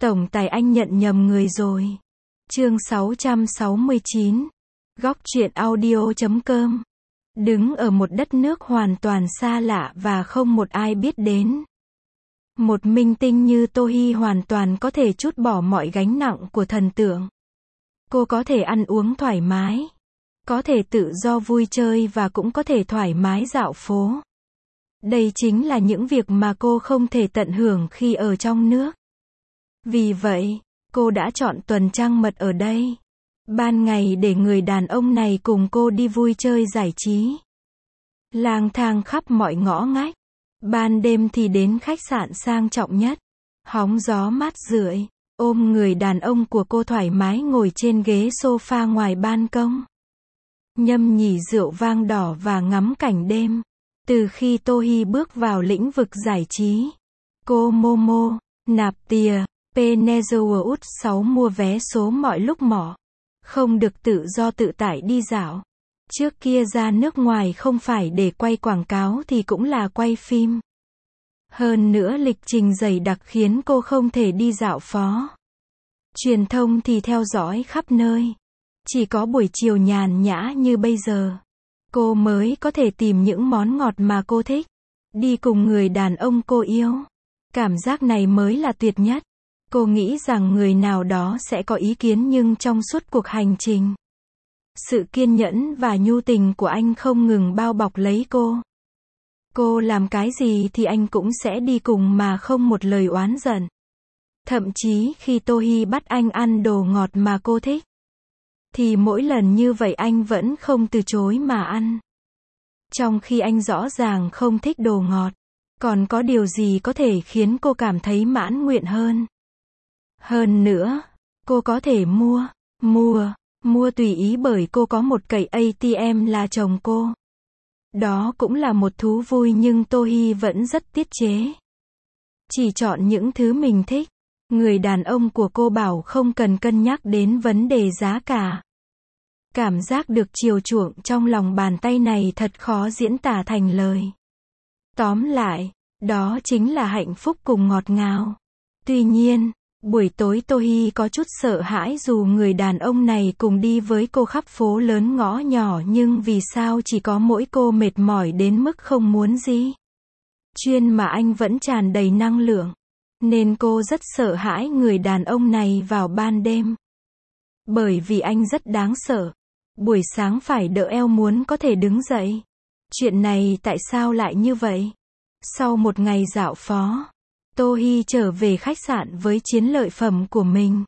Tổng tài anh nhận nhầm người rồi. Chương 669. Góc truyện audio.com. Đứng ở một đất nước hoàn toàn xa lạ và không một ai biết đến. Một minh tinh như Tô Hi hoàn toàn có thể trút bỏ mọi gánh nặng của thần tượng. Cô có thể ăn uống thoải mái, có thể tự do vui chơi và cũng có thể thoải mái dạo phố. Đây chính là những việc mà cô không thể tận hưởng khi ở trong nước. Vì vậy, cô đã chọn tuần trăng mật ở đây. Ban ngày để người đàn ông này cùng cô đi vui chơi giải trí, lang thang khắp mọi ngõ ngách. Ban đêm thì đến khách sạn sang trọng nhất, hóng gió mát rượi, ôm người đàn ông của cô thoải mái ngồi trên ghế sofa ngoài ban công, nhâm nhi rượu vang đỏ và ngắm cảnh đêm. Từ khi Tô Hi bước vào lĩnh vực giải trí, cô Momo, nạp tiền, Penelope 6 mua vé số mọi lúc mỏ, không được tự do tự tại đi dạo. Trước kia ra nước ngoài không phải để quay quảng cáo thì cũng là quay phim. Hơn nữa lịch trình dày đặc khiến cô không thể đi dạo phố. Truyền thông thì theo dõi khắp nơi. Chỉ có buổi chiều nhàn nhã như bây giờ, cô mới có thể tìm những món ngọt mà cô thích, đi cùng người đàn ông cô yêu. Cảm giác này mới là tuyệt nhất. Cô nghĩ rằng người nào đó sẽ có ý kiến nhưng trong suốt cuộc hành trình, sự kiên nhẫn và nhu tình của anh không ngừng bao bọc lấy cô. Cô làm cái gì thì anh cũng sẽ đi cùng mà không một lời oán giận. Thậm chí khi Tô Hi bắt anh ăn đồ ngọt mà cô thích, thì mỗi lần như vậy anh vẫn không từ chối mà ăn. Trong khi anh rõ ràng không thích đồ ngọt, còn có điều gì có thể khiến cô cảm thấy mãn nguyện hơn? Hơn nữa, cô có thể mua tùy ý bởi cô có một cây ATM là chồng cô. Đó cũng là một thú vui nhưng Tô Hi vẫn rất tiết chế. Chỉ chọn những thứ mình thích. Người đàn ông của cô bảo không cần cân nhắc đến vấn đề giá cả. Cảm giác được chiều chuộng trong lòng bàn tay này thật khó diễn tả thành lời. Tóm lại, đó chính là hạnh phúc cùng ngọt ngào. Tuy nhiên, buổi tối Tô Hi có chút sợ hãi dù người đàn ông này cùng đi với cô khắp phố lớn ngõ nhỏ nhưng vì sao chỉ có mỗi cô mệt mỏi đến mức không muốn gì. Chuyên mà anh vẫn tràn đầy năng lượng. Nên cô rất sợ hãi người đàn ông này vào ban đêm. Bởi vì anh rất đáng sợ. Buổi sáng phải đỡ eo muốn có thể đứng dậy. Chuyện này tại sao lại như vậy? Sau một ngày dạo phố, Tô Hi trở về khách sạn với chiến lợi phẩm của mình.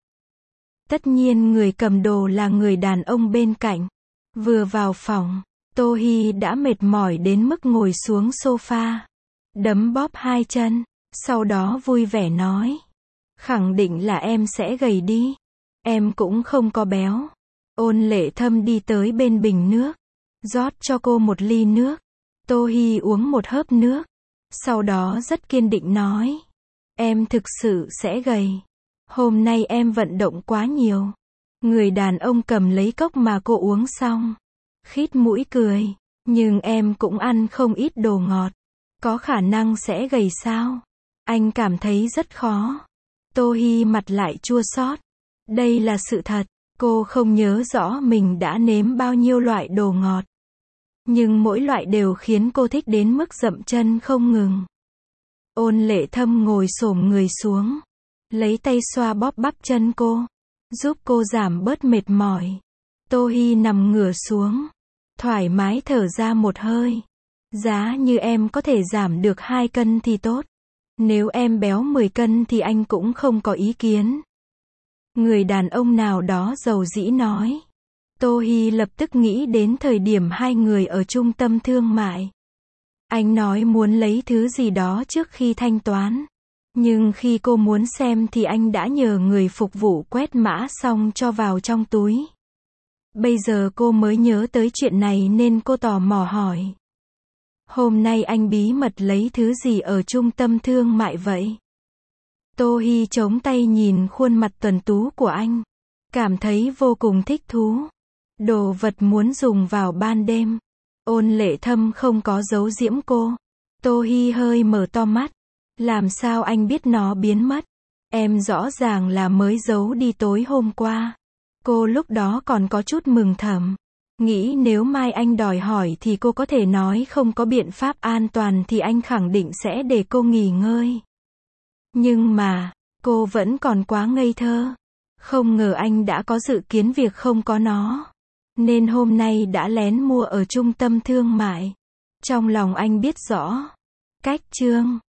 Tất nhiên người cầm đồ là người đàn ông bên cạnh. Vừa vào phòng, Tô Hi đã mệt mỏi đến mức ngồi xuống sofa, đấm bóp hai chân, sau đó vui vẻ nói. Khẳng định là em sẽ gầy đi. Em cũng không có béo. Ôn Lệ Thâm đi tới bên bình nước, rót cho cô một ly nước. Tô Hi uống một hớp nước, sau đó rất kiên định nói. Em thực sự sẽ gầy. Hôm nay em vận động quá nhiều. Người đàn ông cầm lấy cốc mà cô uống xong, khít mũi cười. Nhưng em cũng ăn không ít đồ ngọt. Có khả năng sẽ gầy sao? Anh cảm thấy rất khó. Tô Hi mặt lại chua xót. Đây là sự thật. Cô không nhớ rõ mình đã nếm bao nhiêu loại đồ ngọt. Nhưng mỗi loại đều khiến cô thích đến mức dậm chân không ngừng. Ôn Lệ Thâm ngồi xổm người xuống, lấy tay xoa bóp bắp chân cô, giúp cô giảm bớt mệt mỏi. Tô Hi nằm ngửa xuống, thoải mái thở ra một hơi. Giá như em có thể giảm được 2 cân thì tốt. Nếu em béo 10 cân thì anh cũng không có ý kiến. Người đàn ông nào đó dầu dĩ nói. Tô Hi lập tức nghĩ đến thời điểm hai người ở trung tâm thương mại. Anh nói muốn lấy thứ gì đó trước khi thanh toán. Nhưng khi cô muốn xem thì anh đã nhờ người phục vụ quét mã xong cho vào trong túi. Bây giờ cô mới nhớ tới chuyện này nên cô tò mò hỏi. Hôm nay anh bí mật lấy thứ gì ở trung tâm thương mại vậy? Tô Hi chống tay nhìn khuôn mặt tuấn tú của anh, cảm thấy vô cùng thích thú. Đồ vật muốn dùng vào ban đêm. Ôn Lệ Thâm không có giấu giễm cô. Tô Hi hơi mở to mắt. Làm sao anh biết nó biến mất? Em rõ ràng là mới giấu đi tối hôm qua. Cô lúc đó còn có chút mừng thầm. Nghĩ nếu mai anh đòi hỏi thì cô có thể nói không có biện pháp an toàn thì anh khẳng định sẽ để cô nghỉ ngơi. Nhưng mà, cô vẫn còn quá ngây thơ. Không ngờ anh đã có dự kiến việc không có nó. Nên hôm nay đã lén mua ở trung tâm thương mại. Trong lòng anh biết rõ. Cách chương